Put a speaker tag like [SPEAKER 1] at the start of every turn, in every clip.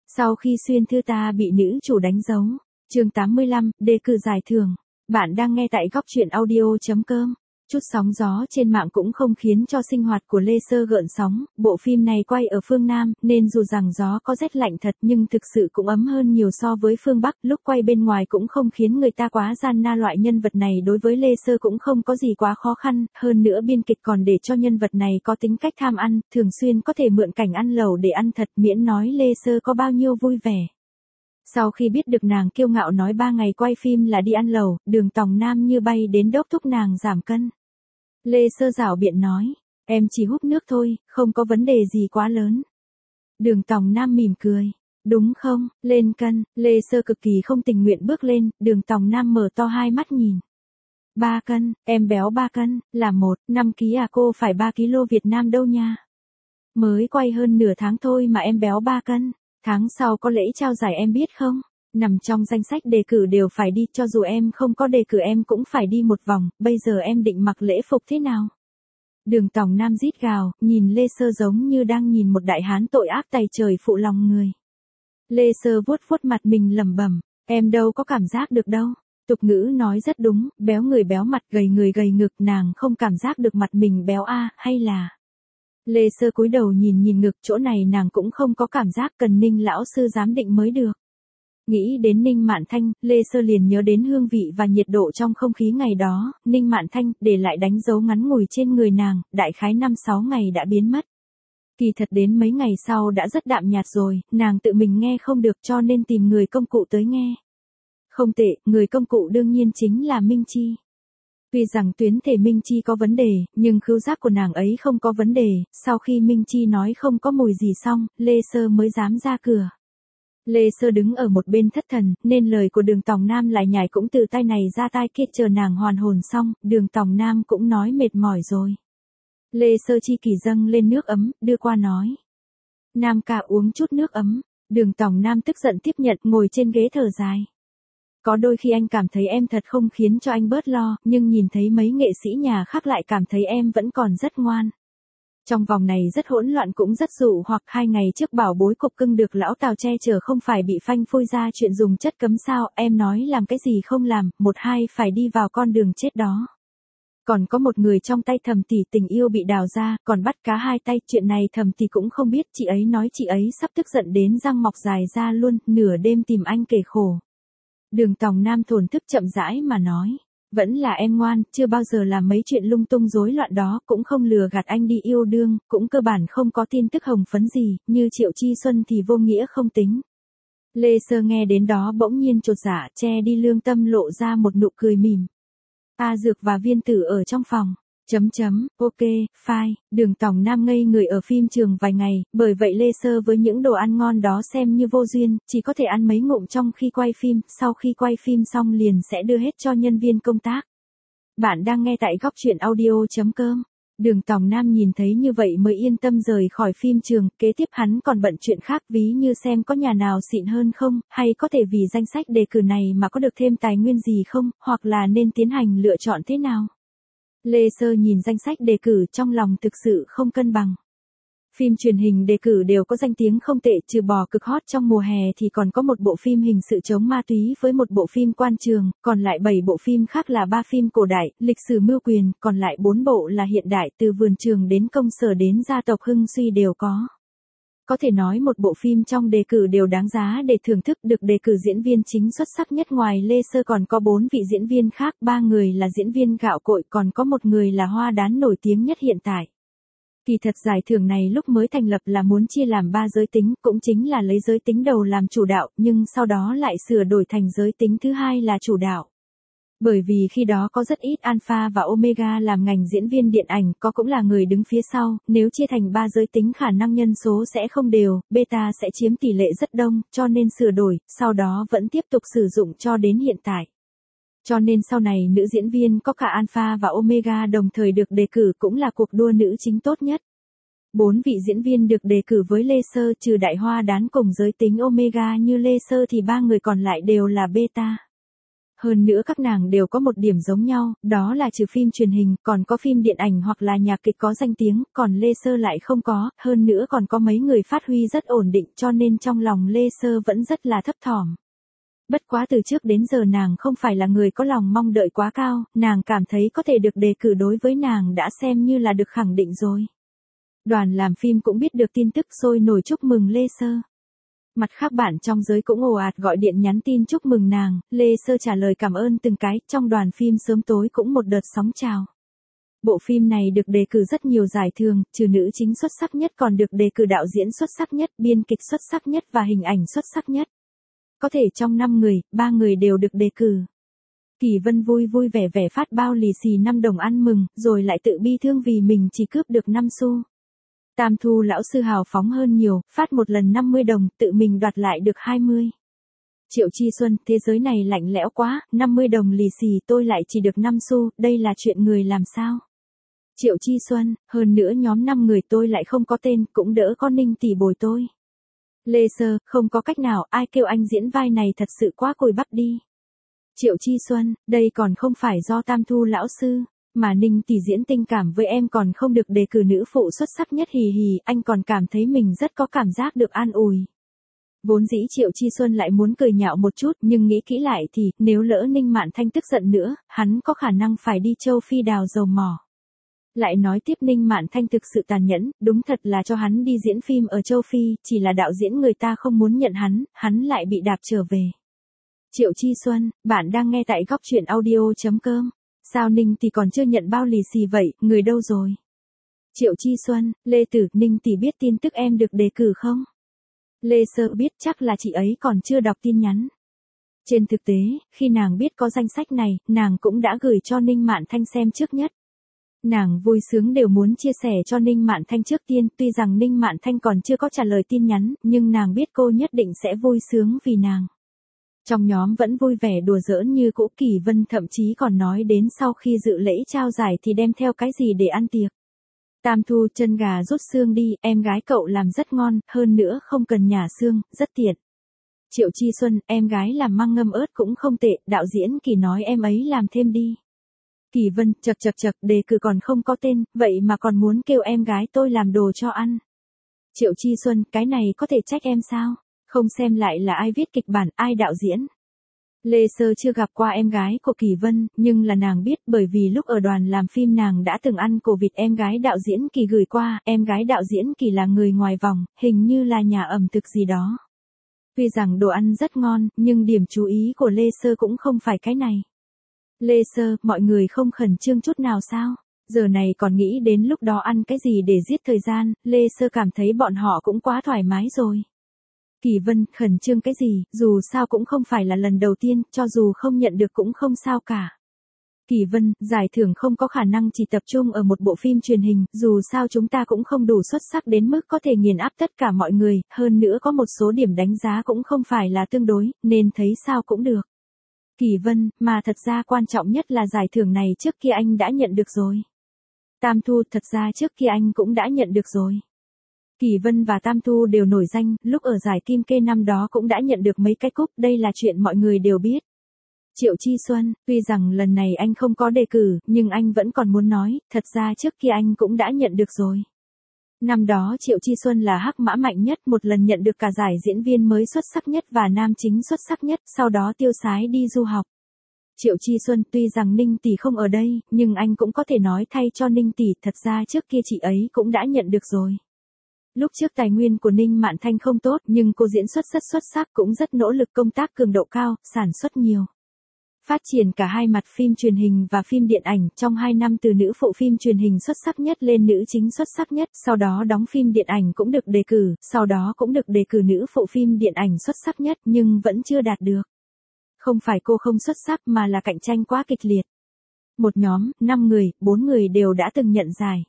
[SPEAKER 1] Sau khi xuyên thư ta bị nữ chủ đánh dấu. Chương 85, đề cử giải thưởng. Bạn đang nghe tại góc truyện audio.com. Chút sóng gió trên mạng cũng không khiến cho sinh hoạt của Lê Sơ gợn sóng. Bộ phim này quay ở phương Nam, nên dù rằng gió có rét lạnh thật nhưng thực sự cũng ấm hơn nhiều so với phương Bắc. Lúc quay bên ngoài cũng không khiến người ta quá gian nan. Loại nhân vật này đối với Lê Sơ cũng không có gì quá khó khăn. Hơn nữa biên kịch còn để cho nhân vật này có tính cách tham ăn, thường xuyên có thể mượn cảnh ăn lẩu để ăn thật, miễn nói Lê Sơ có bao nhiêu vui vẻ. Sau khi biết được nàng kiêu ngạo nói 3 ngày quay phim là đi ăn lẩu, Đường Tòng Nam như bay đến đốc thúc nàng giảm cân. Lê Sơ giảo biện nói, em chỉ hút nước thôi, không có vấn đề gì quá lớn. Đường Tòng Nam mỉm cười, đúng không, lên cân. Lê Sơ cực kỳ không tình nguyện bước lên, Đường Tòng Nam mở to hai mắt nhìn. 3 cân, em béo 3 cân, là 5 ký à, cô phải 3 kg Việt Nam đâu nha. Mới quay hơn nửa tháng thôi mà em béo 3 cân. Tháng sau có lễ trao giải em biết không? Nằm trong danh sách đề cử đều phải đi, cho dù em không có đề cử em cũng phải đi một vòng, bây giờ em định mặc lễ phục thế nào? Đường Tòng Nam rít gào, nhìn Lê Sơ giống như đang nhìn một đại hán tội ác tày trời phụ lòng người. Lê Sơ vuốt vuốt mặt mình lẩm bẩm, em đâu có cảm giác được đâu. Tục ngữ nói rất đúng, béo người béo mặt, gầy người gầy ngực, nàng không cảm giác được mặt mình béo a, hay là... Lê Sơ cúi đầu nhìn ngực, chỗ này nàng cũng không có cảm giác, cần Ninh lão sư giám định mới được. Nghĩ đến Ninh Mạn Thanh, Lê Sơ liền nhớ đến hương vị và nhiệt độ trong không khí ngày đó. Ninh Mạn Thanh để lại đánh dấu ngắn ngủi trên người nàng, đại khái 5-6 ngày đã biến mất. Kỳ thật đến mấy ngày sau đã rất đạm nhạt rồi, nàng tự mình nghe không được cho nên tìm người công cụ tới nghe. Không tệ, người công cụ đương nhiên chính là Minh Chi. Tuy rằng tuyến thể Minh Chi có vấn đề, nhưng khứu giác của nàng ấy không có vấn đề. Sau khi Minh Chi nói không có mùi gì xong, Lê Sơ mới dám ra cửa. Lê Sơ đứng ở một bên thất thần, nên lời của Đường Tòng Nam lại nhảy cũng từ tai này ra tai kia, chờ nàng hoàn hồn xong, Đường Tòng Nam cũng nói mệt mỏi rồi. Lê Sơ chi kỷ dâng lên nước ấm, đưa qua nói. Nam ca uống chút nước ấm. Đường Tòng Nam tức giận tiếp nhận, ngồi trên ghế thở dài. Có đôi khi anh cảm thấy em thật không khiến cho anh bớt lo, nhưng nhìn thấy mấy nghệ sĩ nhà khác lại cảm thấy em vẫn còn rất ngoan. Trong vòng này rất hỗn loạn cũng rất dụ hoặc 2 ngày trước bảo bối cục cưng được lão Tào che chở không phải bị phanh phui ra chuyện dùng chất cấm sao, em nói làm cái gì không làm, 1-2 phải đi vào con đường chết đó. Còn có một người trong tay Thầm tỷ tình yêu bị đào ra, còn bắt cá 2 tay, chuyện này Thầm tỷ cũng không biết, chị ấy nói chị ấy sắp tức giận đến răng mọc dài ra luôn, nửa đêm tìm anh kể khổ. Đường Tòng Nam thổn thức chậm rãi mà nói, vẫn là em ngoan, chưa bao giờ làm mấy chuyện lung tung rối loạn đó, cũng không lừa gạt anh đi yêu đương, cũng cơ bản không có tin tức hồng phấn gì, như Triệu Chi Xuân thì vô nghĩa không tính. Lê Sơ nghe đến đó bỗng nhiên chột dạ, che đi lương tâm lộ ra một nụ cười mỉm. A Dược và Viên Tử ở trong phòng. Ok, fine. Đường Tòng Nam ngây người ở phim trường vài ngày, bởi vậy Lê Sơ với những đồ ăn ngon đó xem như vô duyên, chỉ có thể ăn mấy ngụm trong khi quay phim, sau khi quay phim xong liền sẽ đưa hết cho nhân viên công tác. Bạn đang nghe tại góc truyện audio.com. Đường Tòng Nam nhìn thấy như vậy mới yên tâm rời khỏi phim trường, kế tiếp hắn còn bận chuyện khác, ví như xem có nhà nào xịn hơn không, hay có thể vì danh sách đề cử này mà có được thêm tài nguyên gì không, hoặc là nên tiến hành lựa chọn thế nào. Lê Sơ nhìn danh sách đề cử trong lòng thực sự không cân bằng. Phim truyền hình đề cử đều có danh tiếng không tệ, trừ bỏ cực hot trong mùa hè thì còn có một bộ phim hình sự chống ma túy với một bộ phim quan trường, còn lại 7 bộ phim khác là 3 phim cổ đại, lịch sử mưu quyền, còn lại 4 bộ là hiện đại, từ vườn trường đến công sở đến gia tộc Hưng Suy đều có. Có thể nói một bộ phim trong đề cử đều đáng giá để thưởng thức, được đề cử diễn viên chính xuất sắc nhất ngoài Lê Sơ còn có 4 vị diễn viên khác, 3 người là diễn viên gạo cội, còn có một người là hoa đán nổi tiếng nhất hiện tại. Kỳ thật giải thưởng này lúc mới thành lập là muốn chia làm 3 giới tính, cũng chính là lấy giới tính đầu làm chủ đạo, nhưng sau đó lại sửa đổi thành giới tính thứ hai là chủ đạo. Bởi vì khi đó có rất ít alpha và omega làm ngành diễn viên điện ảnh, có cũng là người đứng phía sau, nếu chia thành 3 giới tính khả năng nhân số sẽ không đều, beta sẽ chiếm tỷ lệ rất đông, cho nên sửa đổi, sau đó vẫn tiếp tục sử dụng cho đến hiện tại. Cho nên sau này nữ diễn viên có cả alpha và omega đồng thời được đề cử, cũng là cuộc đua nữ chính tốt nhất. 4 vị diễn viên được đề cử với Lê Sơ, trừ đại hoa đán cùng giới tính omega như Lê Sơ thì 3 người còn lại đều là beta. Hơn nữa các nàng đều có một điểm giống nhau, đó là trừ phim truyền hình, còn có phim điện ảnh hoặc là nhạc kịch có danh tiếng, còn Lê Sơ lại không có, hơn nữa còn có mấy người phát huy rất ổn định cho nên trong lòng Lê Sơ vẫn rất là thấp thỏm. Bất quá từ trước đến giờ nàng không phải là người có lòng mong đợi quá cao, nàng cảm thấy có thể được đề cử đối với nàng đã xem như là được khẳng định rồi. Đoàn làm phim cũng biết được tin tức sôi nổi chúc mừng Lê Sơ. Mặt khác bạn trong giới cũng ồ ạt gọi điện nhắn tin chúc mừng nàng, Lê Sơ trả lời cảm ơn từng cái, trong đoàn phim sớm tối cũng một đợt sóng trào. Bộ phim này được đề cử rất nhiều giải thưởng, trừ nữ chính xuất sắc nhất còn được đề cử đạo diễn xuất sắc nhất, biên kịch xuất sắc nhất và hình ảnh xuất sắc nhất. Có thể trong 5 người, 3 người đều được đề cử. Kỳ Vân vui vui vẻ vẻ phát bao lì xì 5 đồng ăn mừng, rồi lại tự bi thương vì mình chỉ cướp được 5 xu. Tam Thu lão sư hào phóng hơn nhiều, phát một lần 50 đồng, tự mình đoạt lại được 20. Triệu Chi Xuân, thế giới này lạnh lẽo quá, 50 đồng lì xì tôi lại chỉ được 5 xu, đây là chuyện người làm sao? Triệu Chi Xuân, hơn nữa nhóm 5 người tôi lại không có tên, cũng đỡ có Ninh tỷ bồi tôi. Lê Sơ, không có cách nào, ai kêu anh diễn vai này thật sự quá cùi bắp đi. Triệu Chi Xuân, đây còn không phải do Tam Thu lão sư, mà Ninh tỷ diễn tình cảm với em còn không được đề cử nữ phụ xuất sắc nhất hì hì, anh còn cảm thấy mình rất có cảm giác được an ủi. Vốn dĩ Triệu Chi Xuân lại muốn cười nhạo một chút, nhưng nghĩ kỹ lại thì, nếu lỡ Ninh Mạn Thanh tức giận nữa, hắn có khả năng phải đi châu Phi đào dầu mỏ. Lại nói tiếp Ninh Mạn Thanh thực sự tàn nhẫn, đúng thật là cho hắn đi diễn phim ở châu Phi, chỉ là đạo diễn người ta không muốn nhận hắn lại bị đạp trở về. Triệu Chi Xuân, bạn đang nghe tại góc truyện audio.com. Sao Ninh tỷ còn chưa nhận bao lì xì vậy, người đâu rồi? Triệu Chi Xuân, Lê Tử, Ninh tỷ biết tin tức em được đề cử không? Lê Sơ biết chắc là chị ấy còn chưa đọc tin nhắn. Trên thực tế, khi nàng biết có danh sách này, nàng cũng đã gửi cho Ninh Mạn Thanh xem trước nhất. Nàng vui sướng đều muốn chia sẻ cho Ninh Mạn Thanh trước tiên, tuy rằng Ninh Mạn Thanh còn chưa có trả lời tin nhắn, nhưng nàng biết cô nhất định sẽ vui sướng vì nàng. Trong nhóm vẫn vui vẻ đùa giỡn như cũ, Kỳ Vân thậm chí còn nói đến sau khi dự lễ trao giải thì đem theo cái gì để ăn tiệc. Tam Thu, chân gà rút xương đi, em gái cậu làm rất ngon, hơn nữa không cần nhả xương, rất tiện. Triệu Chi Xuân, em gái làm măng ngâm ớt cũng không tệ, đạo diễn Kỳ nói em ấy làm thêm đi. Kỳ Vân, chật, đề cử còn không có tên, vậy mà còn muốn kêu em gái tôi làm đồ cho ăn. Triệu Chi Xuân, cái này có thể trách em sao? Không xem lại là ai viết kịch bản, ai đạo diễn. Lê Sơ chưa gặp qua em gái của Kỳ Vân, nhưng là nàng biết bởi vì lúc ở đoàn làm phim nàng đã từng ăn cổ vịt em gái đạo diễn Kỳ gửi qua, em gái đạo diễn Kỳ là người ngoài vòng, hình như là nhà ẩm thực gì đó. Tuy rằng đồ ăn rất ngon, nhưng điểm chú ý của Lê Sơ cũng không phải cái này. Lê Sơ, mọi người không khẩn trương chút nào sao? Giờ này còn nghĩ đến lúc đó ăn cái gì để giết thời gian, Lê Sơ cảm thấy bọn họ cũng quá thoải mái rồi. Kỳ Vân, khẩn trương cái gì, dù sao cũng không phải là lần đầu tiên, cho dù không nhận được cũng không sao cả. Kỳ Vân, giải thưởng không có khả năng chỉ tập trung ở một bộ phim truyền hình, dù sao chúng ta cũng không đủ xuất sắc đến mức có thể nghiền áp tất cả mọi người, hơn nữa có một số điểm đánh giá cũng không phải là tương đối, nên thấy sao cũng được. Kỳ Vân, mà thật ra quan trọng nhất là giải thưởng này trước kia anh đã nhận được rồi. Tam Thu, thật ra trước kia anh cũng đã nhận được rồi. Kỳ Vân và Tam Thu đều nổi danh, lúc ở giải Kim Kê năm đó cũng đã nhận được mấy cái cúp, đây là chuyện mọi người đều biết. Triệu Chi Xuân, tuy rằng lần này anh không có đề cử, nhưng anh vẫn còn muốn nói, thật ra trước kia anh cũng đã nhận được rồi. Năm đó Triệu Chi Xuân là hắc mã mạnh nhất, một lần nhận được cả giải diễn viên mới xuất sắc nhất và nam chính xuất sắc nhất, sau đó tiêu sái đi du học. Triệu Chi Xuân, tuy rằng Ninh tỷ không ở đây, nhưng anh cũng có thể nói thay cho Ninh tỷ, thật ra trước kia chị ấy cũng đã nhận được rồi. Lúc trước tài nguyên của Ninh Mạn Thanh không tốt, nhưng cô diễn xuất rất xuất sắc, cũng rất nỗ lực công tác cường độ cao, sản xuất nhiều. Phát triển cả hai mặt phim truyền hình và phim điện ảnh, trong 2 năm từ nữ phụ phim truyền hình xuất sắc nhất lên nữ chính xuất sắc nhất, sau đó đóng phim điện ảnh cũng được đề cử, sau đó cũng được đề cử nữ phụ phim điện ảnh xuất sắc nhất, nhưng vẫn chưa đạt được. Không phải cô không xuất sắc mà là cạnh tranh quá kịch liệt. Một nhóm, 5 người, 4 người đều đã từng nhận giải.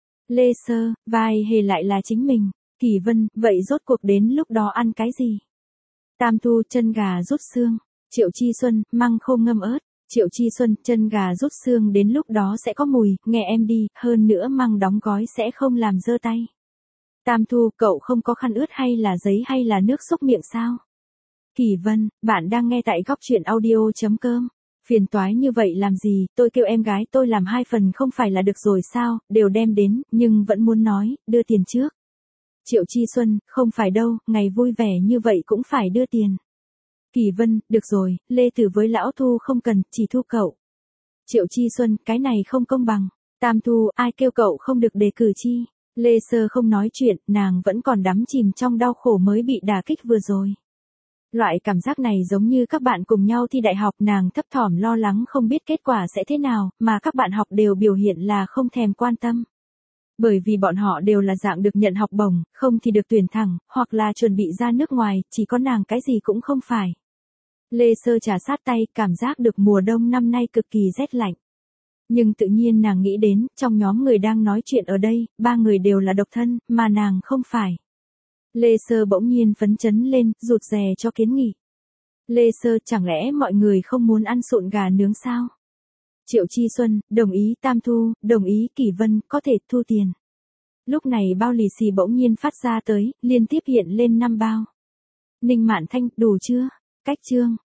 [SPEAKER 1] Lê Sơ, vai hề lại là chính mình. Kỳ Vân, vậy rốt cuộc đến lúc đó ăn cái gì? Tam Thu, chân gà rút xương. Triệu Chi Xuân, măng khô ngâm ớt. Triệu Chi Xuân, chân gà rút xương đến lúc đó sẽ có mùi, nghe em đi, hơn nữa măng đóng gói sẽ không làm dơ tay. Tam Thu, cậu không có khăn ướt hay là giấy hay là nước xúc miệng sao? Kỳ Vân, bạn đang nghe tại góc truyện audio.com. Phiền toái như vậy làm gì, tôi kêu em gái tôi làm 2 phần không phải là được rồi sao, đều đem đến, nhưng vẫn muốn nói, đưa tiền trước. Triệu Chi Xuân, không phải đâu, ngày vui vẻ như vậy cũng phải đưa tiền. Kỳ Vân, được rồi, Lê Tử với Lão Thu không cần, chỉ thu cậu. Triệu Chi Xuân, cái này không công bằng. Tam Thu, ai kêu cậu không được đề cử chi. Lê Sơ không nói chuyện, nàng vẫn còn đắm chìm trong đau khổ mới bị đả kích vừa rồi. Loại cảm giác này giống như các bạn cùng nhau thi đại học, nàng thấp thỏm lo lắng không biết kết quả sẽ thế nào, mà các bạn học đều biểu hiện là không thèm quan tâm. Bởi vì bọn họ đều là dạng được nhận học bổng, không thì được tuyển thẳng, hoặc là chuẩn bị ra nước ngoài, chỉ có nàng cái gì cũng không phải. Lê Sơ trà sát tay, cảm giác được mùa đông năm nay cực kỳ rét lạnh. Nhưng tự nhiên nàng nghĩ đến, trong nhóm người đang nói chuyện ở đây, 3 người đều là độc thân, mà nàng không phải. Lê Sơ bỗng nhiên phấn chấn lên, rụt rè cho kiến nghị. Lê Sơ, chẳng lẽ mọi người không muốn ăn sụn gà nướng sao? Triệu Chi Xuân, đồng ý. Tam Thu, đồng ý. Kỳ Vân, có thể thu tiền. Lúc này bao lì xì bỗng nhiên phát ra tới, liên tiếp hiện lên 5 bao. Ninh Mạn Thanh, đủ chưa? Cách chương.